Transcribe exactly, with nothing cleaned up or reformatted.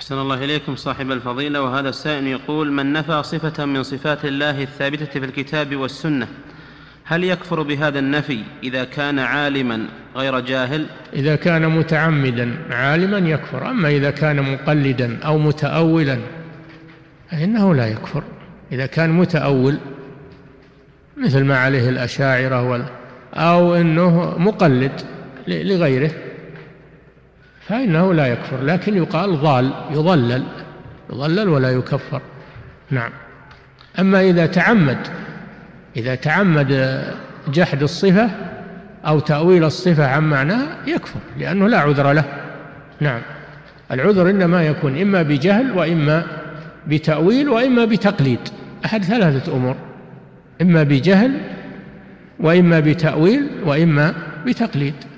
أحسن الله إليكم صاحب الفضيلة. وهذا السائل يقول: من نفى صفة من صفات الله الثابتة في الكتاب والسنة هل يكفر بهذا النفي إذا كان عالما غير جاهل؟ إذا كان متعمدا عالما يكفر، أما إذا كان مقلدا أو متأولا فإنه لا يكفر. إذا كان متأول مثل ما عليه الأشاعرة أو أنه مقلد لغيره فإنه لا يكفر، لكن يقال ضال، يضلل يضلل ولا يكفر. نعم. أما إذا تعمد إذا تعمد جحد الصفة أو تأويل الصفة عن معناها يكفر، لأنه لا عذر له. نعم. العذر إنما يكون إما بجهل وإما بتأويل وإما بتقليد، أحد ثلاثة أمور: إما بجهل وإما بتأويل وإما بتقليد.